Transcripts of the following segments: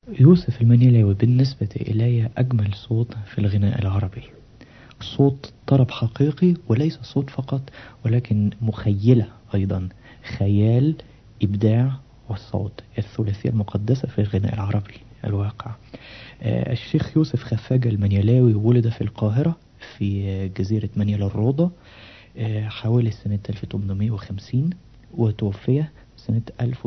يوسف المنيلاوي بالنسبة إلي أجمل صوت في الغناء العربي. صوت طرب حقيقي، وليس صوت فقط ولكن مخيلة أيضا، خيال، إبداع، والصوت الثلاثية المقدسة في الغناء العربي الواقع. الشيخ يوسف خفاجة المنيلاوي ولد في القاهرة في جزيرة منيلا الروضة حوالي سنة 1850، وتوفي سنة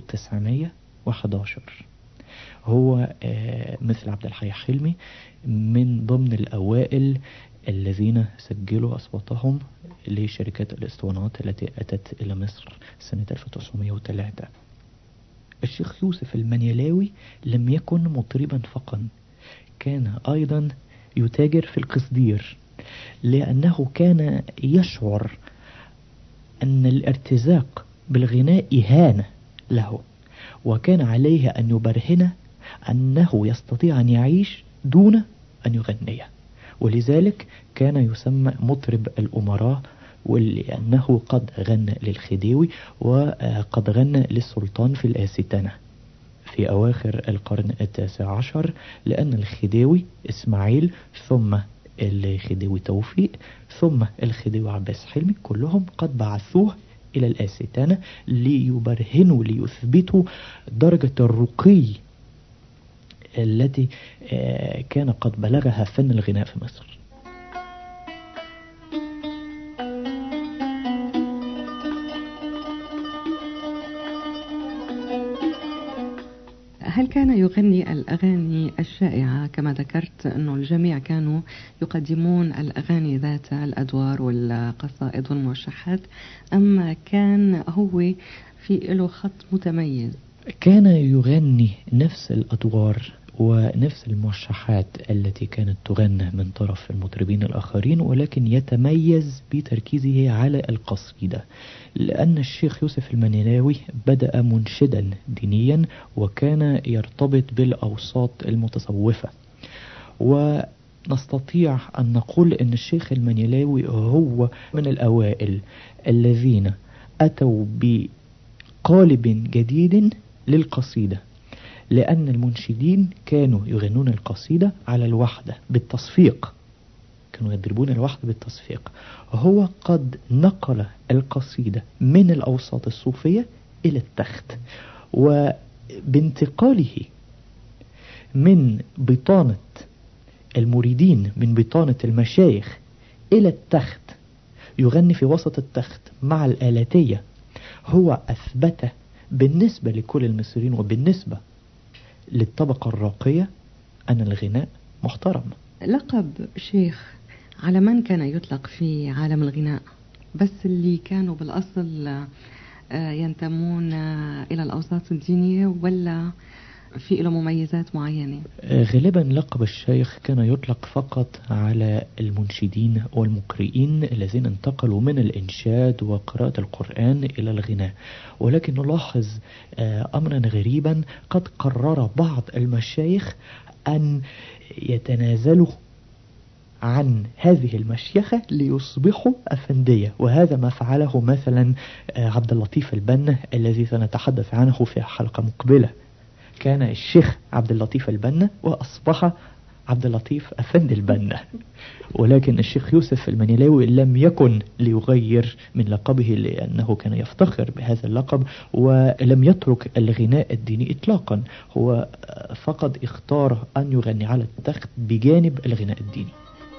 1911. هو مثل عبد الحي حلمي من ضمن الأوائل الذين سجلوا أصواتهم لشركات الاسطوانات التي أتت إلى مصر سنة 1903. الشيخ يوسف المنيلاوي لم يكن مطربا فقط، كان أيضا يتاجر في القصدير، لأنه كان يشعر أن الارتزاق بالغناء إهانة له، وكان عليه أن يبرهن أنه يستطيع أن يعيش دون أن يغني، ولذلك كان يسمى مطرب الأمراء، ولأنه قد غنى للخديوي وقد غنى للسلطان في الآستانة في أواخر القرن 19، لأن الخديوي إسماعيل، ثم الخديوي توفيق، ثم الخديوي عباس حلمي، كلهم قد بعثوه إلى الآستانة ليبرهنوا ليثبتوا درجة الرقي التي كان قد بلغها فن الغناء في مصر. هل كان يغني الأغاني الشائعة كما ذكرت أنه الجميع كانوا يقدمون الأغاني ذات الأدوار والقصائد والموشحات، أم كان هو في له خط متميز؟ كان يغني نفس الأدوار ونفس الموشحات التي كانت تغنى من طرف المطربين الآخرين، ولكن يتميز بتركيزه على القصيدة، لأن الشيخ يوسف المنيلاوي بدأ منشدا دينيا وكان يرتبط بالأوساط المتصوفة، ونستطيع أن نقول أن الشيخ المنيلاوي هو من الأوائل الذين أتوا بقالب جديد للقصيدة، لأن المنشدين كانوا يغنون القصيدة على الوحدة بالتصفيق، كانوا يضربون الوحدة بالتصفيق. هو قد نقل القصيدة من الأوساط الصوفية إلى التخت، وبانتقاله من بطانة المريدين، من بطانة المشايخ إلى التخت، يغني في وسط التخت مع الآلاتية، هو أثبت بالنسبة لكل المصريين وبالنسبة للطبقة الراقية أن الغناء محترم. لقب شيخ على من كان يطلق في عالم الغناء؟ بس اللي كانوا بالأصل ينتمون إلى الأوساط الدينية، ولا في له مميزات معينة؟ غالبا لقب الشيخ كان يطلق فقط على المنشدين والمقرئين الذين انتقلوا من الإنشاد وقراءة القرآن إلى الغناء، ولكن نلاحظ أمرا غريبا، قد قرر بعض المشايخ أن يتنازلوا عن هذه المشيخة ليصبحوا أفندية، وهذا ما فعله مثلا عبد اللطيف البنا الذي سنتحدث عنه في حلقة مقبلة. كان الشيخ عبد اللطيف البنا وأصبح عبد اللطيف أفندي البنا، ولكن الشيخ يوسف المنيلاوي لم يكن ليغير من لقبه، لأنه كان يفتخر بهذا اللقب ولم يترك الغناء الديني إطلاقا، هو فقط اختار أن يغني على التخت بجانب الغناء الديني.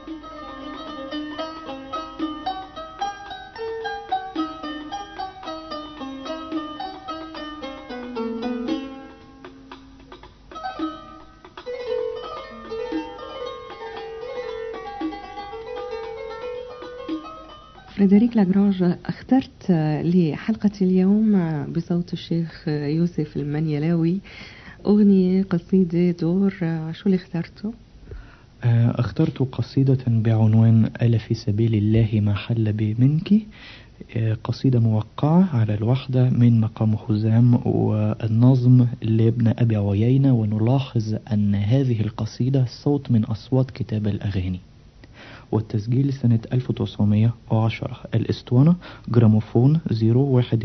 فريدريك لاغرانج، اخترت لحلقة اليوم بصوت الشيخ يوسف المنيلاوي أغنية قصيدة دور، شو اللي اخترته؟ اخترت قصيدة بعنوان ألا في سبيل الله ما حل بي منك، قصيدة موقعة على الوحدة من مقام خزام، والنظم لابن أبي عيينة، ونلاحظ أن هذه القصيدة صوت من أصوات كتاب الأغاني، والتسجيل سنة 1910، الاسطوانة جراموفون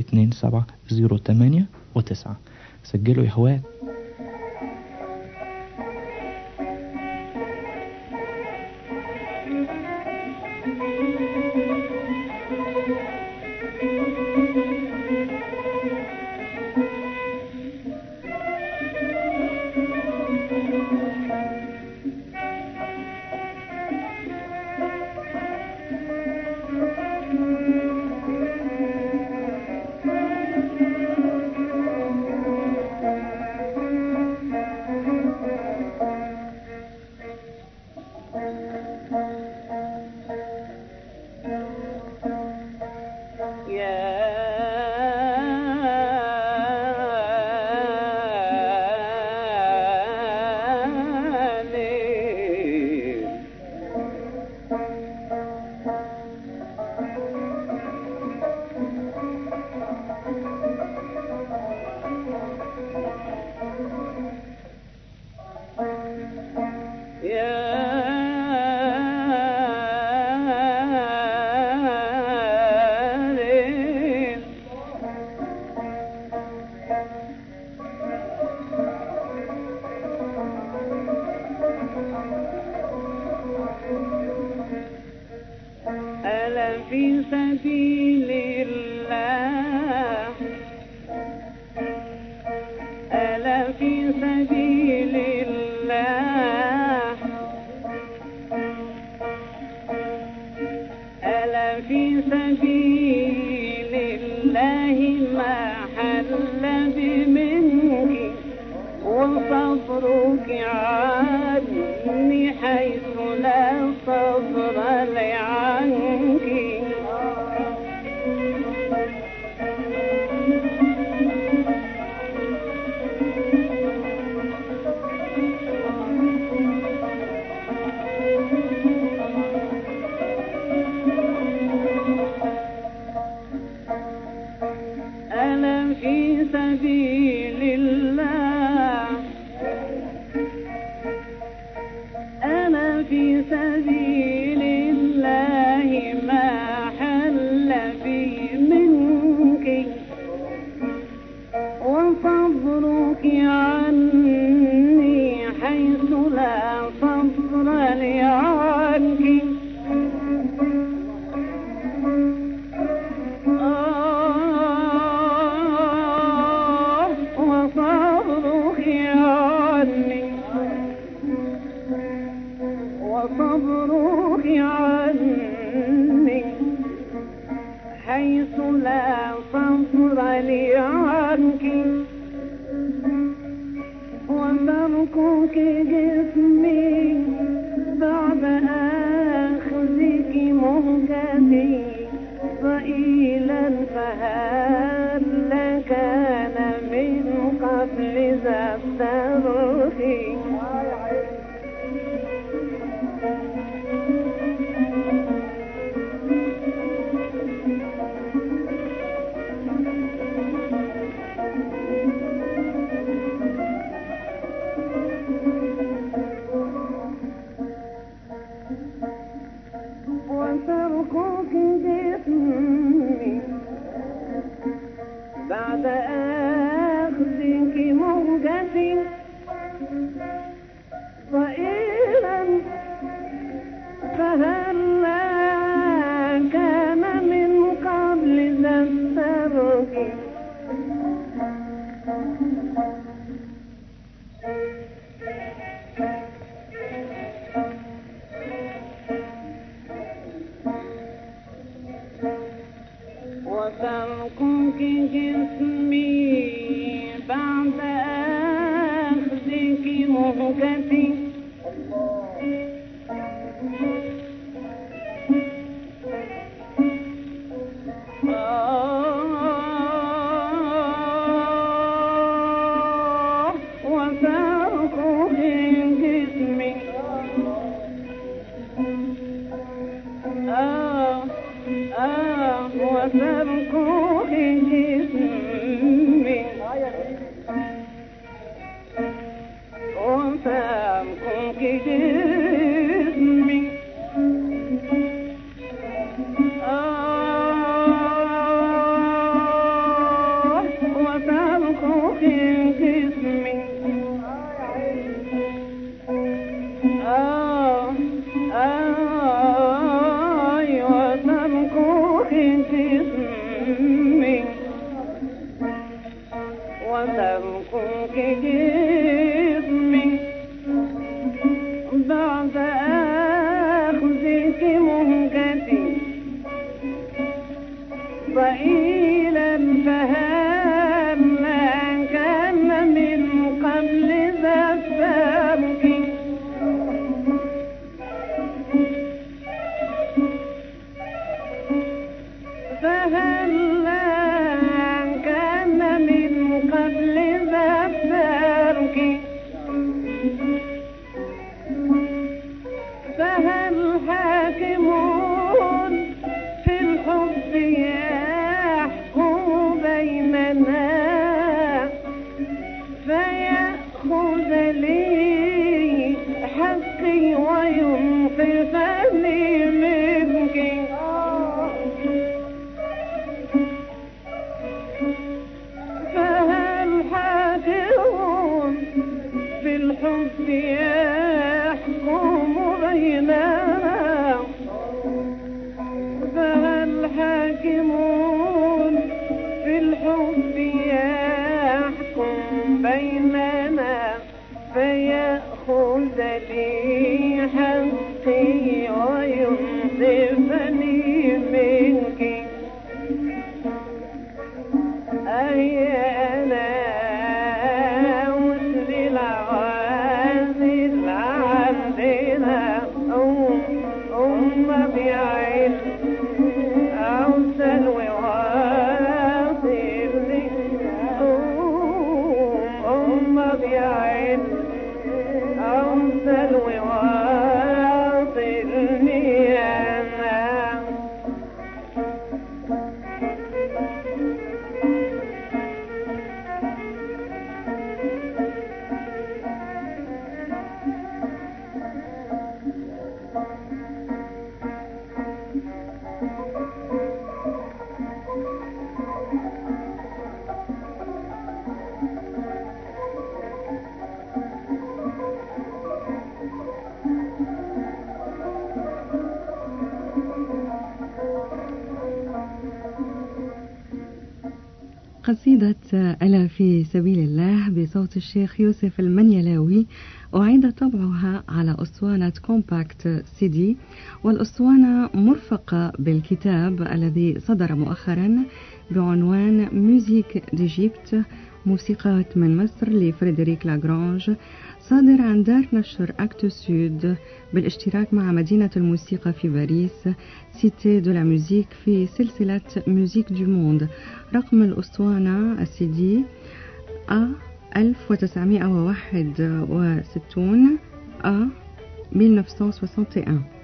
012708 و9. سجلوا يا هواه. سبيل الله ألا في سبيل الله ألا في سبيل الله ما حل بمنك وصبرك عني حيث لا صبر لي عنك ألا في سبيل الله أنا في سبيل الله ما حل بي منك وصبرك عني حيث لا صبر لي عنك وصبرك عني حيث لا صبر لي عنك وتركك جسمي بعد أخذك مهجتي ضئيلا فهل كان من قبل ذا الترك وتركك جسمي بعد أخذك موجتي ضئيلا فهل كان من قبل ذا الترك وتركك جسمي بعد أخذك مهجتي وتركك جسمي وتركك جسمي وتركك جسمي وتركك جسمي وتركك جسمي بعد أخذك مهجتي ضئيلا فهل كان من قبل ذا الترك فهل كان من قبل ذا الترك فهل حاكمون في الحب يحكم بيننا فيأخذ لي حقي وينصفني منك فهل حاكمون في الحب يحكم بيننا فهل حاكمون يأخذ لي حقي وينصفني منك أنا وسل العوازل عندنا بعين أو سلوى واصلني بعين أو سلوى واصلني أنا قصيدة ألا في سبيل الله بصوت الشيخ يوسف المنيلاوي أعيد طبعها على أسطوانة كومباكت سي دي، والأسطوانة مرفقة بالكتاب الذي صدر مؤخرا بعنوان ميوزيك ديجيبت، موسيقات من مصر لفريدريك لاغرانج، صادر عن دار نشر أكتو سود بالاشتراك مع مدينة الموسيقى في باريس سيتي دو لا ميوزيك في سلسلة ميوزيك دو موند. رقم الأسطوانة السي دي A 1961 A 1961.